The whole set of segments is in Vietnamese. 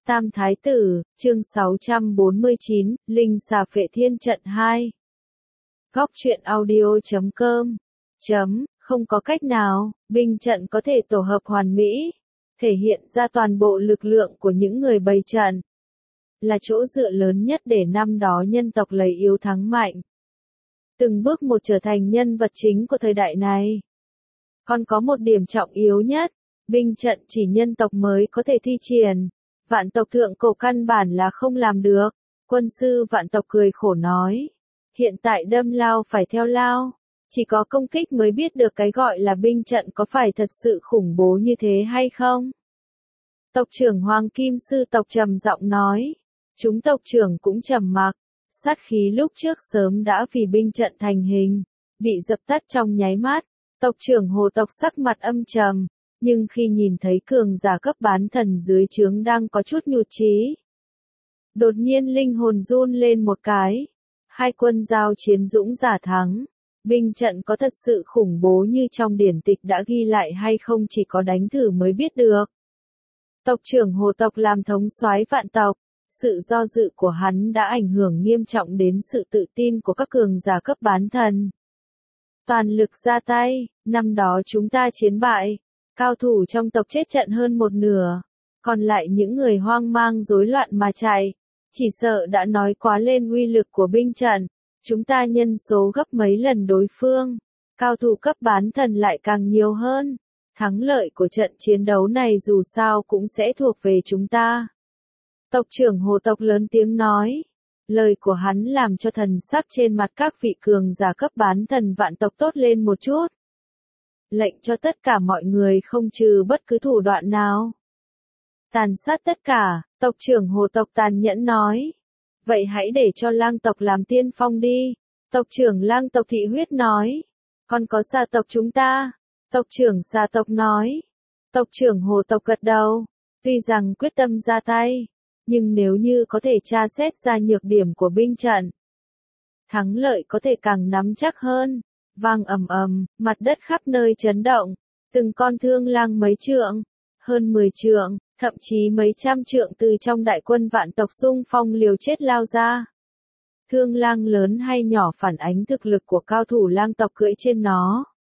Tam Thái Tử, chương 649, Linh Xà Phệ Thiên Trận 2. Góc truyện audio.com. Không có cách nào, binh trận có thể tổ hợp hoàn mỹ, thể hiện ra toàn bộ lực lượng của những người bày trận. Là chỗ dựa lớn nhất để năm đó nhân tộc lấy yếu thắng mạnh. Từng bước một trở thành nhân vật chính của thời đại này. Còn có một điểm trọng yếu nhất, binh trận chỉ nhân tộc mới có thể thi triển. Vạn tộc thượng cổ căn bản là không làm được. Quân sư vạn tộc cười khổ nói. Hiện tại đâm lao phải theo lao. Chỉ có công kích mới biết được cái gọi là binh trận có phải thật sự khủng bố như thế hay không. Tộc trưởng Hoàng Kim Sư tộc trầm giọng nói. Chúng tộc trưởng cũng trầm mặc. Sát khí lúc trước sớm đã vì binh trận thành hình. Bị dập tắt trong nháy mắt. Tộc trưởng Hồ tộc sắc mặt âm trầm. Nhưng khi nhìn thấy cường giả cấp bán thần dưới trướng đang có chút nhụt chí. Đột nhiên linh hồn run lên một cái. Hai quân giao chiến dũng giả thắng. Binh trận có thật sự khủng bố như trong điển tịch đã ghi lại hay không chỉ có đánh thử mới biết được. Tộc trưởng Hồ tộc làm thống soái vạn tộc. Sự do dự của hắn đã ảnh hưởng nghiêm trọng đến sự tự tin của các cường giả cấp bán thần. Toàn lực ra tay, năm đó chúng ta chiến bại. Cao thủ trong tộc chết trận hơn một nửa, còn lại những người hoang mang rối loạn mà chạy, chỉ sợ đã nói quá lên uy lực của binh trận, chúng ta nhân số gấp mấy lần đối phương, cao thủ cấp bán thần lại càng nhiều hơn, thắng lợi của trận chiến đấu này dù sao cũng sẽ thuộc về chúng ta. Tộc trưởng Hồ tộc lớn tiếng nói, lời của hắn làm cho thần sắc trên mặt các vị cường giả cấp bán thần vạn tộc tốt lên một chút. Lệnh cho tất cả mọi người không trừ bất cứ thủ đoạn nào. Tàn sát tất cả, tộc trưởng Hồ tộc tàn nhẫn nói. Vậy hãy để cho lang tộc làm tiên phong đi. Tộc trưởng lang tộc Thị Huyết nói. Còn có Xà tộc chúng ta. Tộc trưởng Xà tộc nói. Tộc trưởng Hồ tộc gật đầu. Tuy rằng quyết tâm ra tay. Nhưng nếu như có thể tra xét ra nhược điểm của binh trận. Thắng lợi có thể càng nắm chắc hơn. Vang ầm ầm, mặt đất khắp nơi chấn động, từng con thương lang mấy trượng, hơn 10 trượng, thậm chí mấy trăm trượng từ trong đại quân vạn tộc xung phong liều chết lao ra. Thương lang lớn hay nhỏ phản ánh thực lực của cao thủ lang tộc cưỡi trên nó.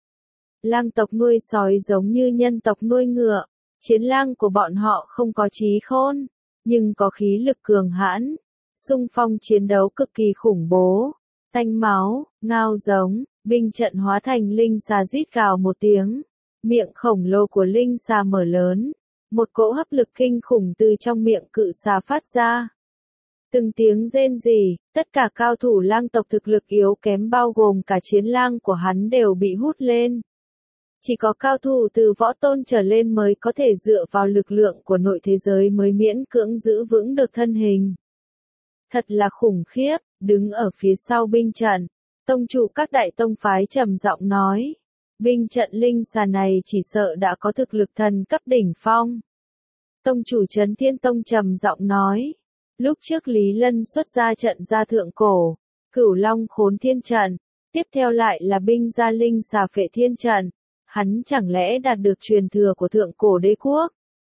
Lang tộc nuôi sói giống như nhân tộc nuôi ngựa, chiến lang của bọn họ không có trí khôn, nhưng có khí lực cường hãn, xung phong chiến đấu cực kỳ khủng bố, tanh máu, ngao giống. Binh trận hóa thành linh xà rít gào một tiếng, miệng khổng lồ của linh xà mở lớn, một cỗ hấp lực kinh khủng từ trong miệng cự xà phát ra. Từng tiếng rên rỉ, tất cả cao thủ lang tộc thực lực yếu kém bao gồm cả chiến lang của hắn đều bị hút lên. Chỉ có cao thủ từ võ tôn trở lên mới có thể dựa vào lực lượng của nội thế giới mới miễn cưỡng giữ vững được thân hình. Thật là khủng khiếp, đứng ở phía sau binh trận. Tông chủ các đại tông phái trầm giọng nói, binh trận linh xà này chỉ sợ đã có thực lực thần cấp đỉnh phong. Tông chủ Trấn Thiên Tông trầm giọng nói, lúc trước Lý Lân xuất ra trận ra thượng cổ, Cửu Long Khốn Thiên trận, tiếp theo lại là binh gia linh xà phệ thiên trận, hắn chẳng lẽ đạt được truyền thừa của thượng cổ đế quốc?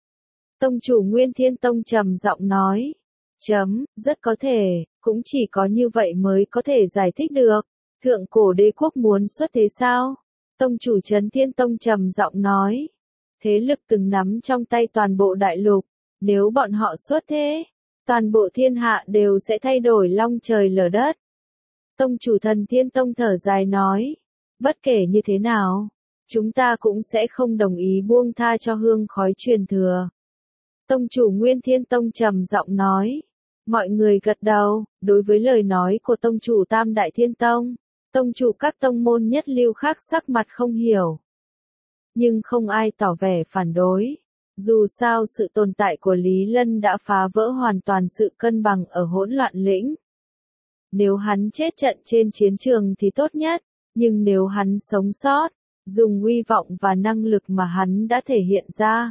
Tông chủ Nguyên Thiên Tông trầm giọng nói, rất có thể, cũng chỉ có như vậy mới có thể giải thích được. Thượng cổ đế quốc muốn xuất thế sao? Tông chủ Trấn Thiên Tông trầm giọng nói. Thế lực từng nắm trong tay toàn bộ đại lục. Nếu bọn họ xuất thế, toàn bộ thiên hạ đều sẽ thay đổi long trời lở đất. Tông chủ Thần Thiên Tông thở dài nói. Bất kể như thế nào, chúng ta cũng sẽ không đồng ý buông tha cho hương khói truyền thừa. Tông chủ Nguyên Thiên Tông trầm giọng nói. Mọi người gật đầu, đối với lời nói của tông chủ Tam Đại Thiên Tông. Tông chủ các tông môn nhất lưu khác sắc mặt không hiểu. Nhưng không ai tỏ vẻ phản đối. Dù sao sự tồn tại của Lý Lân đã phá vỡ hoàn toàn sự cân bằng ở hỗn loạn lĩnh. Nếu hắn chết trận trên chiến trường thì tốt nhất, nhưng nếu hắn sống sót, dùng uy vọng và năng lực mà hắn đã thể hiện ra.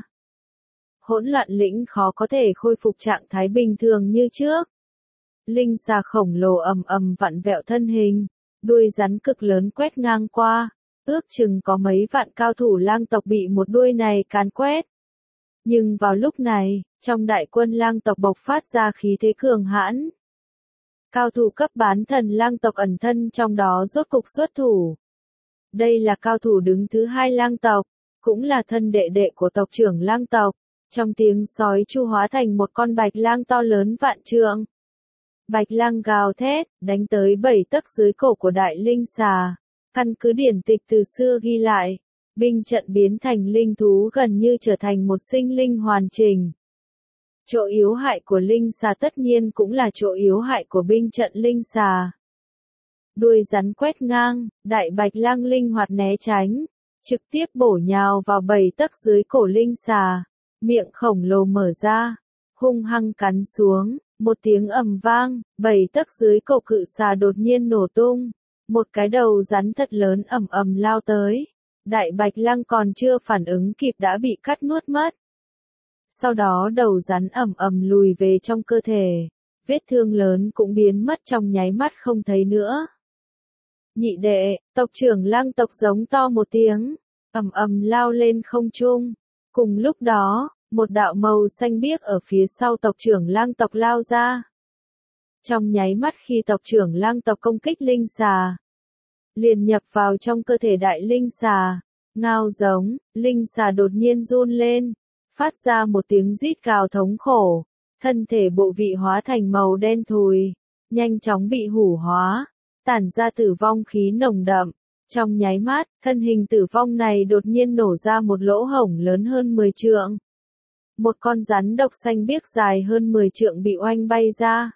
Hỗn loạn lĩnh khó có thể khôi phục trạng thái bình thường như trước. Linh xà khổng lồ ầm ầm vặn vẹo thân hình. Đuôi rắn cực lớn quét ngang qua, ước chừng có mấy vạn cao thủ lang tộc bị một đuôi này càn quét. Nhưng vào lúc này, trong đại quân lang tộc bộc phát ra khí thế cường hãn. Cao thủ cấp bán thần lang tộc ẩn thân trong đó rốt cục xuất thủ. Đây là cao thủ đứng thứ 2 lang tộc, cũng là thân đệ đệ của tộc trưởng lang tộc. Trong tiếng sói chu hóa thành một con bạch lang to lớn vạn trượng. Bạch lang gào thét, đánh tới 7 tấc dưới cổ của đại linh xà. Căn cứ điển tịch từ xưa ghi lại, binh trận biến thành linh thú gần như trở thành một sinh linh hoàn chỉnh. Chỗ yếu hại của linh xà tất nhiên cũng là chỗ yếu hại của binh trận linh xà. Đuôi rắn quét ngang, đại bạch lang linh hoạt né tránh, trực tiếp bổ nhào vào 7 tấc dưới cổ linh xà, miệng khổng lồ mở ra, hung hăng cắn xuống, một tiếng ầm vang, 7 tấc dưới cổ cự xà đột nhiên nổ tung, một cái đầu rắn thật lớn ầm ầm lao tới, đại bạch lang còn chưa phản ứng kịp đã bị cắt nuốt mất. Sau đó đầu rắn ầm ầm lùi về trong cơ thể, vết thương lớn cũng biến mất trong nháy mắt không thấy nữa. Nhị đệ, tộc trưởng lang tộc giống to một tiếng, ầm ầm lao lên không trung. Cùng lúc đó, một đạo màu xanh biếc ở phía sau tộc trưởng lang tộc lao ra. Trong nháy mắt khi tộc trưởng lang tộc công kích linh xà, liền nhập vào trong cơ thể đại linh xà, ngao giống, linh xà đột nhiên run lên, phát ra một tiếng rít gào thống khổ, thân thể bộ vị hóa thành màu đen thùi, nhanh chóng bị hủ hóa, tản ra tử vong khí nồng đậm. Trong nháy mắt, thân hình tử vong này đột nhiên nổ ra một lỗ hổng lớn hơn 10 trượng. Một con rắn độc xanh biếc dài hơn 10 trượng bị oanh bay ra.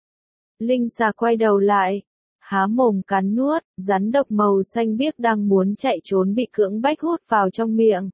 Linh xà quay đầu lại, há mồm cắn nuốt, rắn độc màu xanh biếc đang muốn chạy trốn bị cưỡng bách hút vào trong miệng.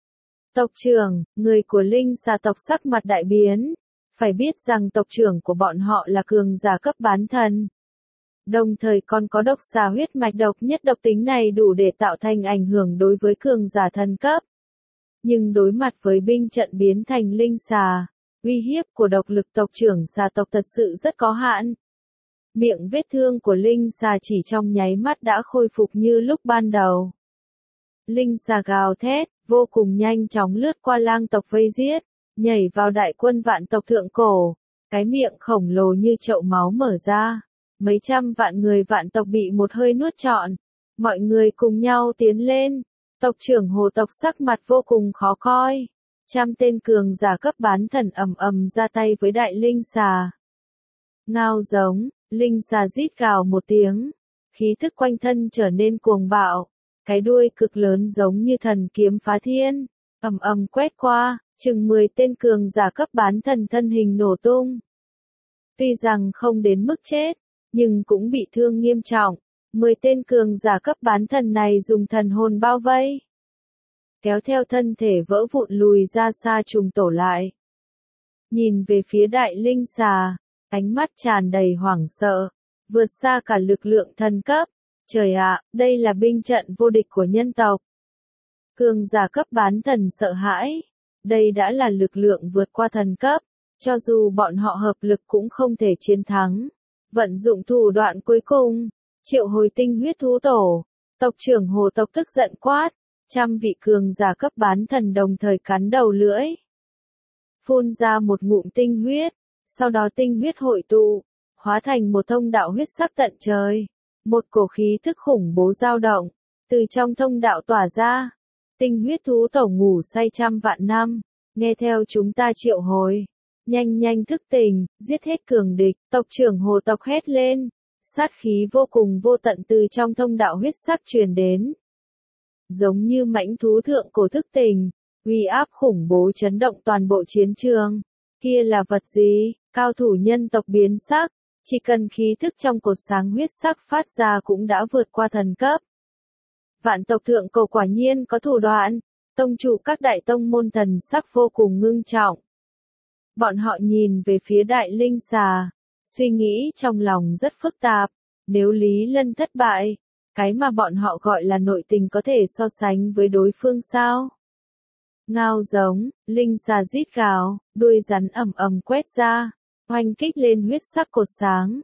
Tộc trưởng, người của linh xà tộc sắc mặt đại biến, phải biết rằng tộc trưởng của bọn họ là cường giả cấp bán thần. Đồng thời còn có độc xà huyết mạch độc nhất độc tính này đủ để tạo thành ảnh hưởng đối với cường giả thần cấp. Nhưng đối mặt với binh trận biến thành linh xà, uy hiếp của độc lực tộc trưởng xà tộc thật sự rất có hạn. Miệng vết thương của linh xà chỉ trong nháy mắt đã khôi phục như lúc ban đầu. Linh xà gào thét, vô cùng nhanh chóng lướt qua lang tộc vây giết, nhảy vào đại quân vạn tộc thượng cổ, cái miệng khổng lồ như chậu máu mở ra. Mấy trăm vạn người vạn tộc bị một hơi nuốt trọn. Mọi người cùng nhau tiến lên. Tộc trưởng hồ tộc sắc mặt vô cùng khó coi. Trăm tên cường giả cấp bán thần ầm ầm ra tay với đại linh xà. Ngao giống, linh xà rít gào một tiếng. Khí thức quanh thân trở nên cuồng bạo. Cái đuôi cực lớn giống như thần kiếm phá thiên. Ầm ầm quét qua, chừng 10 tên cường giả cấp bán thần thân hình nổ tung. Tuy rằng không đến mức chết, nhưng cũng bị thương nghiêm trọng. 10 tên cường giả cấp bán thần này dùng thần hồn bao vây, kéo theo thân thể vỡ vụn lùi ra xa trùng tổ lại. Nhìn về phía đại linh xà, ánh mắt tràn đầy hoảng sợ, vượt xa cả lực lượng thần cấp. Trời ạ, đây là binh trận vô địch của nhân tộc. Cường giả cấp bán thần sợ hãi, đây đã là lực lượng vượt qua thần cấp, cho dù bọn họ hợp lực cũng không thể chiến thắng. Vận dụng thủ đoạn cuối cùng, triệu hồi tinh huyết thú tổ, tộc trưởng hồ tộc tức giận quát, trăm vị cường giả cấp bán thần đồng thời cắn đầu lưỡi. Phun ra một ngụm tinh huyết, sau đó tinh huyết hội tụ, hóa thành một thông đạo huyết sắc tận trời. Một cổ khí thức khủng bố dao động, từ trong thông đạo tỏa ra. Tinh huyết thú tổ ngủ say trăm vạn năm, nghe theo chúng ta triệu hồi. Nhanh nhanh thức tỉnh, giết hết cường địch, tộc trưởng hồ tộc hét lên. Sát khí vô cùng vô tận từ trong thông đạo huyết sắc truyền đến. Giống như mãnh thú thượng cổ thức tỉnh, uy áp khủng bố chấn động toàn bộ chiến trường. Kia là vật gì? Cao thủ nhân tộc biến sắc, chỉ cần khí thức trong cột sáng huyết sắc phát ra cũng đã vượt qua thần cấp. Vạn tộc thượng cổ quả nhiên có thủ đoạn, tông chủ các đại tông môn thần sắc vô cùng ngưng trọng. Bọn họ nhìn về phía đại linh xà, suy nghĩ trong lòng rất phức tạp, nếu Lý Lân thất bại, cái mà bọn họ gọi là nội tình có thể so sánh với đối phương sao? Ngao giống, linh xà rít gào, đuôi rắn ầm ầm quét ra, oanh kích lên huyết sắc cột sáng,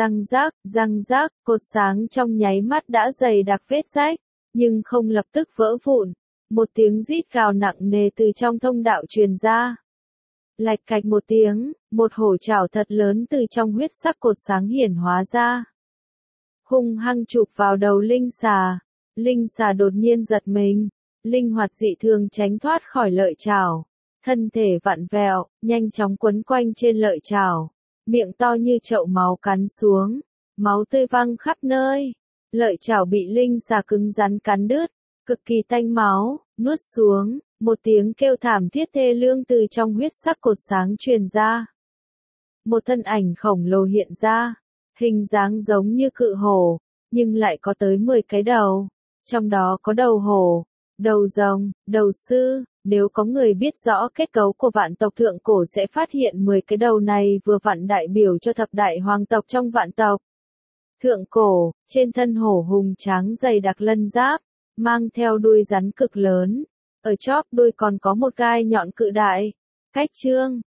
răng rác, cột sáng trong nháy mắt đã dày đặc vết rách, nhưng không lập tức vỡ vụn, Một tiếng rít gào nặng nề từ trong thông đạo truyền ra. Lạch cạch một tiếng, một hổ trảo thật lớn từ trong huyết sắc cột sáng hiển hóa ra. Hung hăng chụp vào đầu linh xà. Linh xà đột nhiên giật mình, linh hoạt dị thường tránh thoát khỏi lợi trảo. Thân thể vặn vẹo, nhanh chóng quấn quanh trên lợi trảo. Miệng to như chậu máu cắn xuống. Máu tươi văng khắp nơi. Lợi trảo bị linh xà cứng rắn cắn đứt. Cực kỳ tanh máu, nuốt xuống. Một tiếng kêu thảm thiết thê lương từ trong huyết sắc cột sáng truyền ra. Một thân ảnh khổng lồ hiện ra. Hình dáng giống như cự hổ, nhưng lại có tới 10 cái đầu. Trong đó có đầu hổ, đầu rồng, đầu sư. Nếu có người biết rõ kết cấu của vạn tộc thượng cổ sẽ phát hiện 10 cái đầu này vừa vặn đại biểu cho thập đại hoàng tộc trong vạn tộc. Thượng cổ, trên thân hổ hùng tráng dày đặc lân giáp, mang theo đuôi rắn cực lớn. Ở chóp đuôi còn có một gai nhọn cự đại. Cách chương